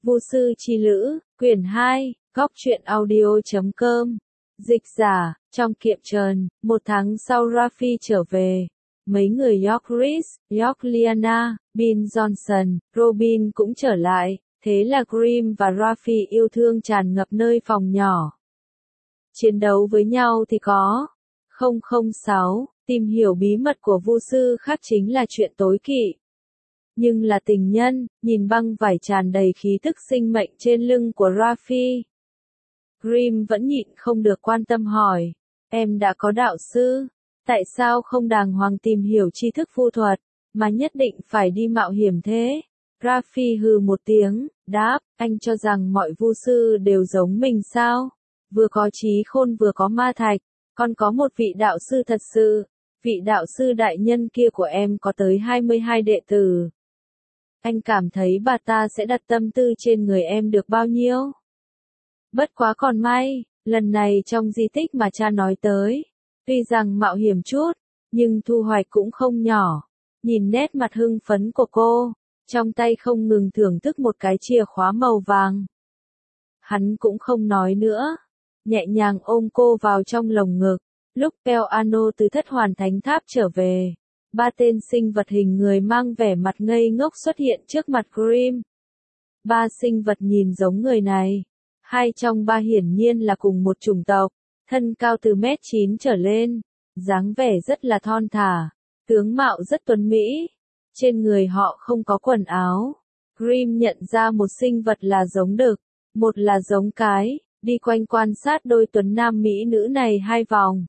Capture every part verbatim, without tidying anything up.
Vu sư chi lữ, quyển hai, góc truyện audio chấm com. Dịch giả, trong kiệm trần, một tháng sau Raffi trở về. Mấy người York Reese, York Liana, Bin Johnson, Robin cũng trở lại, thế là Grimm và Raffi yêu thương tràn ngập nơi phòng nhỏ. Chiến đấu với nhau thì có. không không sáu, tìm hiểu bí mật của Vu sư khác chính là chuyện tối kỵ. Nhưng là tình nhân, nhìn băng vải tràn đầy khí tức sinh mệnh trên lưng của Raffi. Grimm vẫn nhịn không được quan tâm hỏi, em đã có đạo sư, tại sao không đàng hoàng tìm hiểu tri thức vu thuật, mà nhất định phải đi mạo hiểm thế? Raffi hừ một tiếng, đáp, anh cho rằng mọi vu sư đều giống mình sao? Vừa có trí khôn vừa có ma thạch, còn có một vị đạo sư thật sự, vị đạo sư đại nhân kia của em có tới hai mươi hai đệ tử. Anh cảm thấy bà ta sẽ đặt tâm tư trên người em được bao nhiêu? Bất quá còn may, lần này trong di tích mà cha nói tới, tuy rằng mạo hiểm chút, nhưng thu hoạch cũng không nhỏ. Nhìn nét mặt hưng phấn của cô, trong tay không ngừng thưởng thức một cái chìa khóa màu vàng. Hắn cũng không nói nữa, nhẹ nhàng ôm cô vào trong lồng ngực. Lúc Peano từ thất hoàn thánh tháp trở về, ba tên sinh vật hình người mang vẻ mặt ngây ngốc xuất hiện trước mặt Grimm. Ba sinh vật nhìn giống người này. Hai trong ba hiển nhiên là cùng một chủng tộc, thân cao từ mét chín trở lên, dáng vẻ rất là thon thả, tướng mạo rất tuấn mỹ. Trên người họ không có quần áo. Grimm nhận ra một sinh vật là giống đực, một là giống cái, đi quanh quan sát đôi tuấn nam mỹ nữ này hai vòng.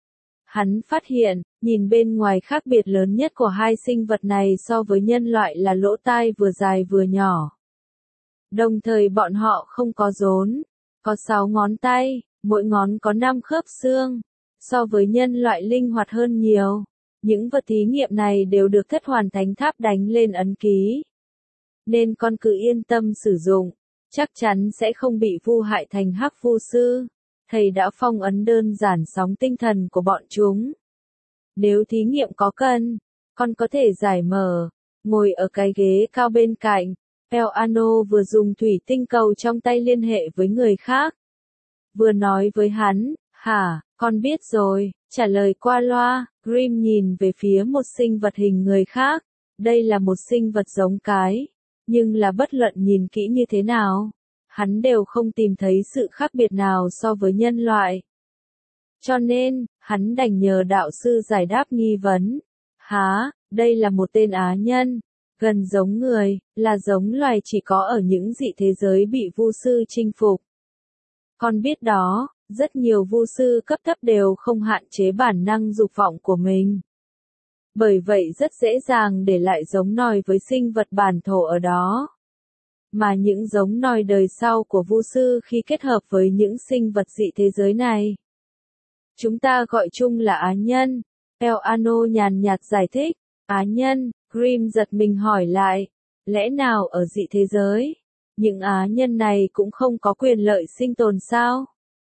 Hắn phát hiện, nhìn bên ngoài khác biệt lớn nhất của hai sinh vật này so với nhân loại là lỗ tai vừa dài vừa nhỏ. Đồng thời bọn họ không có rốn, có sáu ngón tay, mỗi ngón có năm khớp xương, so với nhân loại linh hoạt hơn nhiều. Những vật thí nghiệm này đều được thất hoàn thánh tháp đánh lên ấn ký. Nên con cứ yên tâm sử dụng, chắc chắn sẽ không bị vu hại thành hắc vu sư. Thầy đã phong ấn đơn giản sóng tinh thần của bọn chúng. Nếu thí nghiệm có cần, con có thể giải mở, ngồi ở cái ghế cao bên cạnh. Peano vừa dùng thủy tinh cầu trong tay liên hệ với người khác. Vừa nói với hắn, hả, con biết rồi, trả lời qua loa. Grimm nhìn về phía một sinh vật hình người khác. Đây là một sinh vật giống cái, nhưng là bất luận nhìn kỹ như thế nào, hắn đều không tìm thấy sự khác biệt nào so với nhân loại. Cho nên, hắn đành nhờ đạo sư giải đáp nghi vấn. Hả, đây là một tên á nhân, gần giống người, là giống loài chỉ có ở những dị thế giới bị vu sư chinh phục. Con biết đó, rất nhiều vu sư cấp thấp đều không hạn chế bản năng dục vọng của mình. Bởi vậy rất dễ dàng để lại giống nòi với sinh vật bản thổ ở đó. Mà những giống nòi đời sau của vu sư khi kết hợp với những sinh vật dị thế giới này, chúng ta gọi chung là á nhân. Peano nhàn nhạt giải thích. Á nhân, Grimm giật mình hỏi lại, lẽ nào ở dị thế giới, những á nhân này cũng không có quyền lợi sinh tồn sao?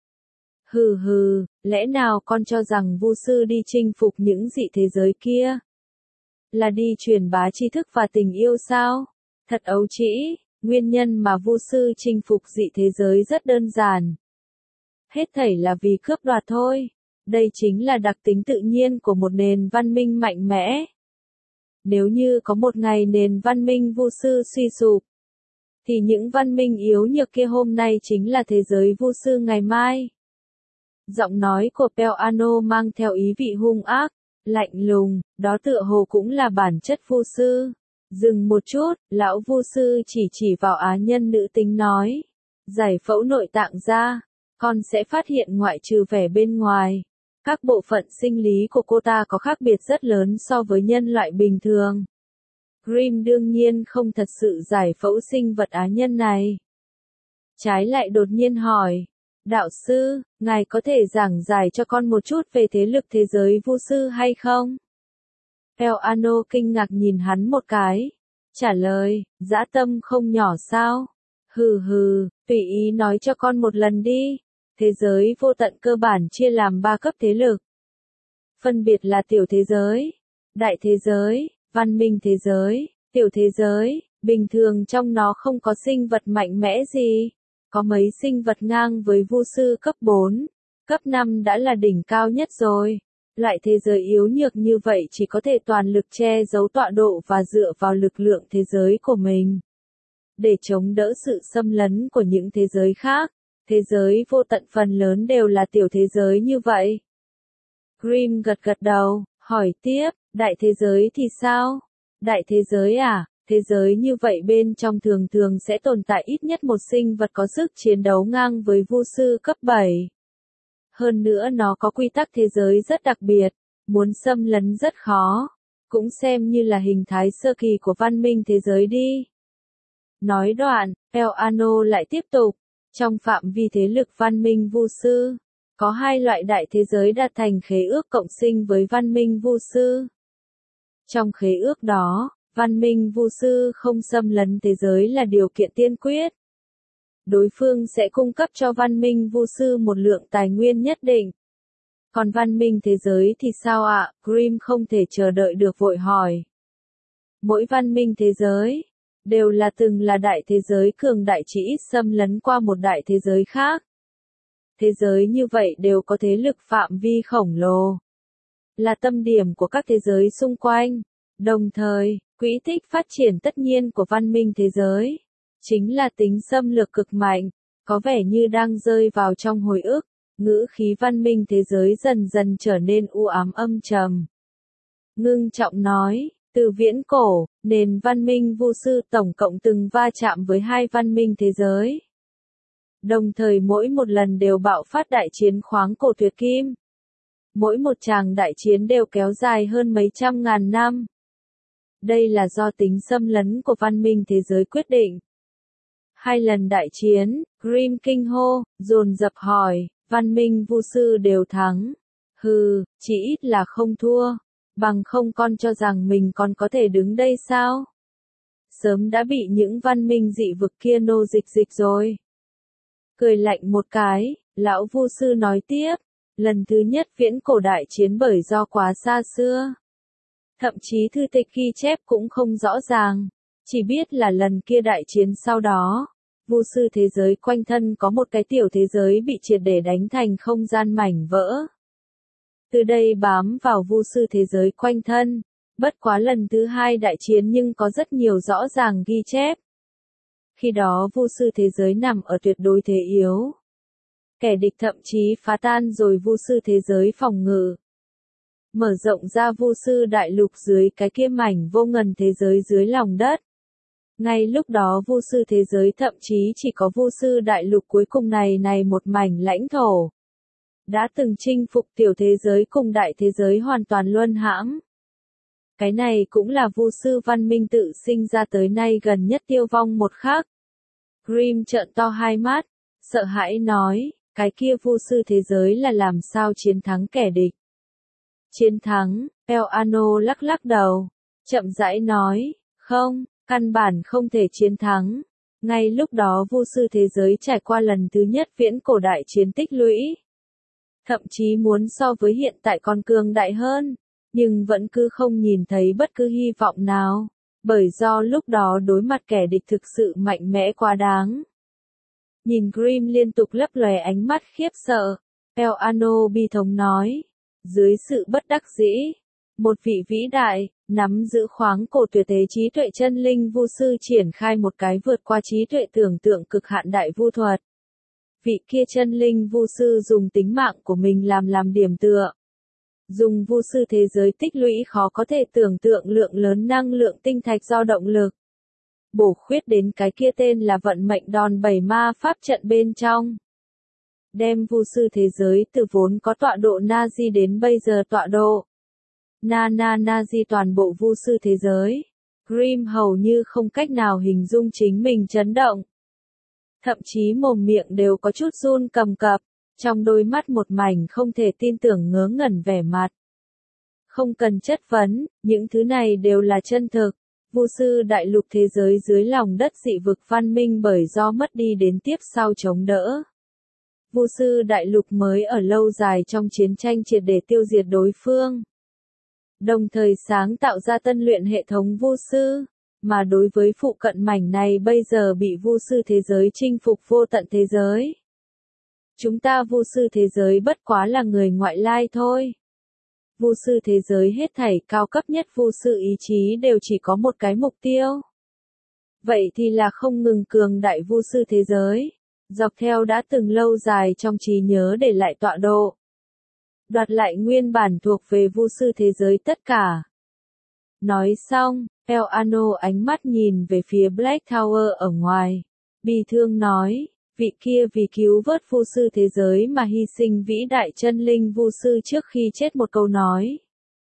Hừ hừ, lẽ nào con cho rằng vu sư đi chinh phục những dị thế giới kia là đi truyền bá tri thức và tình yêu sao? Thật ấu trĩ, nguyên nhân mà vu sư chinh phục dị thế giới rất đơn giản. Hết thảy là vì cướp đoạt thôi. Đây chính là đặc tính tự nhiên của một nền văn minh mạnh mẽ. Nếu như có một ngày nền văn minh vu sư suy sụp, thì những văn minh yếu nhược kia hôm nay chính là thế giới vu sư ngày mai. Giọng nói của Peano mang theo ý vị hung ác, lạnh lùng, đó tựa hồ cũng là bản chất vu sư. Dừng một chút, lão vu sư chỉ chỉ vào á nhân nữ tính nói, giải phẫu nội tạng ra, con sẽ phát hiện ngoại trừ vẻ bên ngoài, các bộ phận sinh lý của cô ta có khác biệt rất lớn so với nhân loại bình thường. Grimm đương nhiên không thật sự giải phẫu sinh vật á nhân này. Trái lại đột nhiên hỏi, đạo sư, ngài có thể giảng giải cho con một chút về thế lực thế giới vu sư hay không? Peano kinh ngạc nhìn hắn một cái, trả lời, dã tâm không nhỏ sao? Hừ hừ, tùy ý nói cho con một lần đi. Thế giới vô tận cơ bản chia làm ba cấp thế lực. Phân biệt là tiểu thế giới, đại thế giới, văn minh thế giới, tiểu thế giới. Bình thường trong nó không có sinh vật mạnh mẽ gì. Có mấy sinh vật ngang với vu sư cấp bốn, cấp năm đã là đỉnh cao nhất rồi. Loại thế giới yếu nhược như vậy chỉ có thể toàn lực che giấu tọa độ và dựa vào lực lượng thế giới của mình để chống đỡ sự xâm lấn của những thế giới khác. Thế giới vô tận phần lớn đều là tiểu thế giới như vậy. Grimm gật gật đầu, hỏi tiếp, đại thế giới thì sao? Đại thế giới à? Thế giới như vậy bên trong thường thường sẽ tồn tại ít nhất một sinh vật có sức chiến đấu ngang với vu sư cấp bảy. Hơn nữa nó có quy tắc thế giới rất đặc biệt, muốn xâm lấn rất khó, cũng xem như là hình thái sơ kỳ của văn minh thế giới đi. Nói đoạn, El Ano lại tiếp tục, trong phạm vi thế lực văn minh vu sư, có hai loại đại thế giới đạt thành khế ước cộng sinh với văn minh vu sư. Trong khế ước đó, văn minh vu sư không xâm lấn thế giới là điều kiện tiên quyết. Đối phương sẽ cung cấp cho văn minh vu sư một lượng tài nguyên nhất định. Còn văn minh thế giới thì sao ạ? À? Grimm không thể chờ đợi được vội hỏi. Mỗi văn minh thế giới đều là từng là đại thế giới cường đại chỉ ít xâm lấn qua một đại thế giới khác. Thế giới như vậy đều có thế lực phạm vi khổng lồ, là tâm điểm của các thế giới xung quanh. Đồng thời, quỹ tích phát triển tất nhiên của văn minh thế giới chính là tính xâm lược cực mạnh, có vẻ như đang rơi vào trong hồi ức. Ngữ khí văn minh thế giới dần dần trở nên u ám âm trầm. Ngưng trọng nói, từ viễn cổ, nền văn minh vu sư tổng cộng từng va chạm với hai văn minh thế giới. Đồng thời mỗi một lần đều bạo phát đại chiến khoáng cổ tuyệt kim. Mỗi một tràng đại chiến đều kéo dài hơn mấy trăm ngàn năm. Đây là do tính xâm lấn của văn minh thế giới quyết định. Hai lần đại chiến, Grimm kinh hô, dồn dập hỏi, văn minh vu sư đều thắng. Hừ, chỉ ít là không thua. Bằng không con cho rằng mình còn có thể đứng đây sao? Sớm đã bị những văn minh dị vực kia nô dịch dịch rồi. Cười lạnh một cái, lão vu sư nói tiếp, lần thứ nhất viễn cổ đại chiến bởi do quá xa xưa. Thậm chí thư tịch ghi chép cũng không rõ ràng, chỉ biết là lần kia đại chiến sau đó, vu sư thế giới quanh thân có một cái tiểu thế giới bị triệt để đánh thành không gian mảnh vỡ. Từ đây bám vào vu sư thế giới quanh thân, bất quá lần thứ hai đại chiến nhưng có rất nhiều rõ ràng ghi chép. Khi đó vu sư thế giới nằm ở tuyệt đối thế yếu. Kẻ địch thậm chí phá tan rồi vu sư thế giới phòng ngự. Mở rộng ra vu sư đại lục dưới cái kia mảnh vô ngần thế giới dưới lòng đất. Ngay lúc đó vu sư thế giới thậm chí chỉ có vu sư đại lục cuối cùng này này một mảnh lãnh thổ. Đã từng chinh phục tiểu thế giới cùng đại thế giới hoàn toàn luân hãm. Cái này cũng là vu sư văn minh tự sinh ra tới nay gần nhất tiêu vong một khắc. Grimm trợn to hai mắt, sợ hãi nói, cái kia vu sư thế giới là làm sao chiến thắng kẻ địch. Chiến thắng, El Ano lắc lắc đầu, chậm rãi nói, không, căn bản không thể chiến thắng. Ngay lúc đó vu sư thế giới trải qua lần thứ nhất viễn cổ đại chiến tích lũy. Thậm chí muốn so với hiện tại còn cường đại hơn, nhưng vẫn cứ không nhìn thấy bất cứ hy vọng nào, bởi do lúc đó đối mặt kẻ địch thực sự mạnh mẽ quá đáng. Nhìn Grimm liên tục lấp lóe ánh mắt khiếp sợ, El Ano bi thống nói, dưới sự bất đắc dĩ, một vị vĩ đại, nắm giữ khoáng cổ tuyệt thế trí tuệ chân linh vu sư triển khai một cái vượt qua trí tuệ tưởng tượng cực hạn đại vu thuật. Vị kia chân linh vu sư dùng tính mạng của mình làm làm điểm tựa. Dùng vu sư thế giới tích lũy khó có thể tưởng tượng lượng lớn năng lượng tinh thạch do động lực. Bổ khuyết đến cái kia tên là vận mệnh đòn bẩy ma pháp trận bên trong. Đem vu sư thế giới từ vốn có tọa độ Nazi đến bây giờ tọa độ. Na na Nazi toàn bộ vu sư thế giới. Grimm hầu như không cách nào hình dung chính mình chấn động. Thậm chí mồm miệng đều có chút run cầm cập, trong đôi mắt một mảnh không thể tin tưởng ngớ ngẩn vẻ mặt. Không cần chất vấn, những thứ này đều là chân thực. Vu sư đại lục thế giới dưới lòng đất dị vực văn minh bởi do mất đi đến tiếp sau chống đỡ. Vu sư đại lục mới ở lâu dài trong chiến tranh triệt để tiêu diệt đối phương. Đồng thời sáng tạo ra tân luyện hệ thống vu sư. mà đối với phụ cận mảnh này bây giờ bị vu sư thế giới chinh phục vô tận thế giới. Chúng ta vu sư thế giới bất quá là người ngoại lai thôi. Vu sư thế giới hết thảy cao cấp nhất vu sư ý chí đều chỉ có một cái mục tiêu. Vậy thì là không ngừng cường đại vu sư thế giới, dọc theo đã từng lâu dài trong trí nhớ để lại tọa độ. Đoạt lại nguyên bản thuộc về vu sư thế giới tất cả. Nói xong, El Ano ánh mắt nhìn về phía Black Tower ở ngoài. Bi thương nói, vị kia vì cứu vớt vu sư thế giới mà hy sinh vĩ đại chân linh vu sư trước khi chết một câu nói.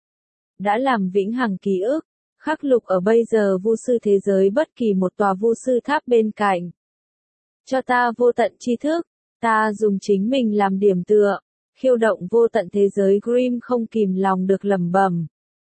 Đã làm vĩnh hằng ký ức, khắc lục ở bây giờ vu sư thế giới bất kỳ một tòa vu sư tháp bên cạnh. Cho ta vô tận tri thức, ta dùng chính mình làm điểm tựa, khiêu động vô tận thế giới. Grimm không kìm lòng được lẩm bẩm.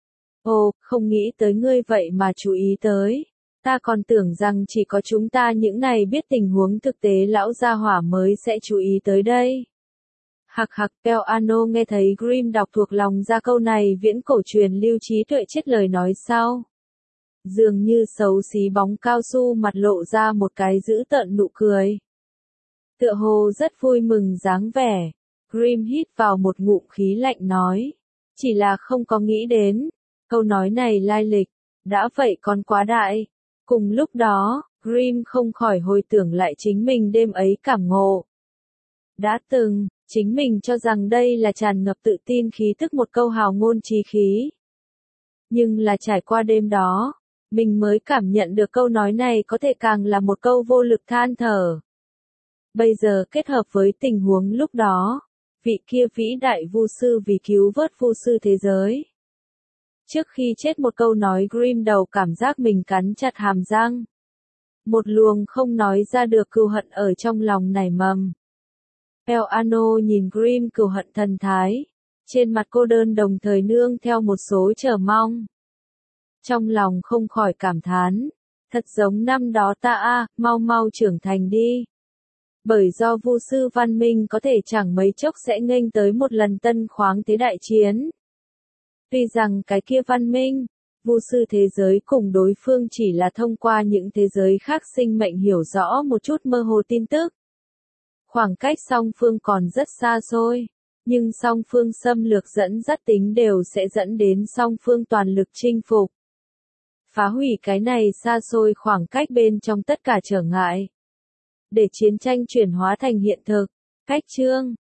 Ồ, không nghĩ tới ngươi vậy mà chú ý tới. Ta còn tưởng rằng chỉ có chúng ta những này biết tình huống thực tế lão gia hỏa mới sẽ chú ý tới đây. Hạc hạc, El Ano nghe thấy Grimm đọc thuộc lòng ra câu này viễn cổ truyền lưu trí tuệ chết lời nói sau. Dường như xấu xí bóng cao su mặt lộ ra một cái dữ tợn nụ cười. Tựa hồ rất vui mừng dáng vẻ. Grimm hít vào một ngụm khí lạnh nói. Chỉ là không có nghĩ đến. Câu nói này lai lịch. Đã vậy còn quá đại. Cùng lúc đó, Grimm không khỏi hồi tưởng lại chính mình đêm ấy cảm ngộ. Đã từng, chính mình cho rằng đây là tràn ngập tự tin khí tức một câu hào ngôn chí khí. Nhưng là trải qua đêm đó, mình mới cảm nhận được câu nói này có thể càng là một câu vô lực than thở. Bây giờ kết hợp với tình huống lúc đó, vị kia vĩ đại vu sư vì cứu vớt vu sư thế giới. Trước khi chết một câu nói Grimm đầu cảm giác mình cắn chặt hàm răng. Một luồng không nói ra được cừu hận ở trong lòng nảy mầm. El Ano nhìn Grimm cừu hận thần thái, trên mặt cô đơn đồng thời nương theo một số chờ mong. Trong lòng không khỏi cảm thán, thật giống năm đó ta a, mau mau trưởng thành đi. Bởi do vu sư văn minh có thể chẳng mấy chốc sẽ nghênh tới một lần tân khoáng thế đại chiến. Tuy rằng cái kia văn minh, vu sư thế giới cùng đối phương chỉ là thông qua những thế giới khác sinh mệnh hiểu rõ một chút mơ hồ tin tức. Khoảng cách song phương còn rất xa xôi, nhưng song phương xâm lược dẫn dắt tính đều sẽ dẫn đến song phương toàn lực chinh phục. Phá hủy cái này xa xôi khoảng cách bên trong tất cả trở ngại. Để chiến tranh chuyển hóa thành hiện thực. Cách chương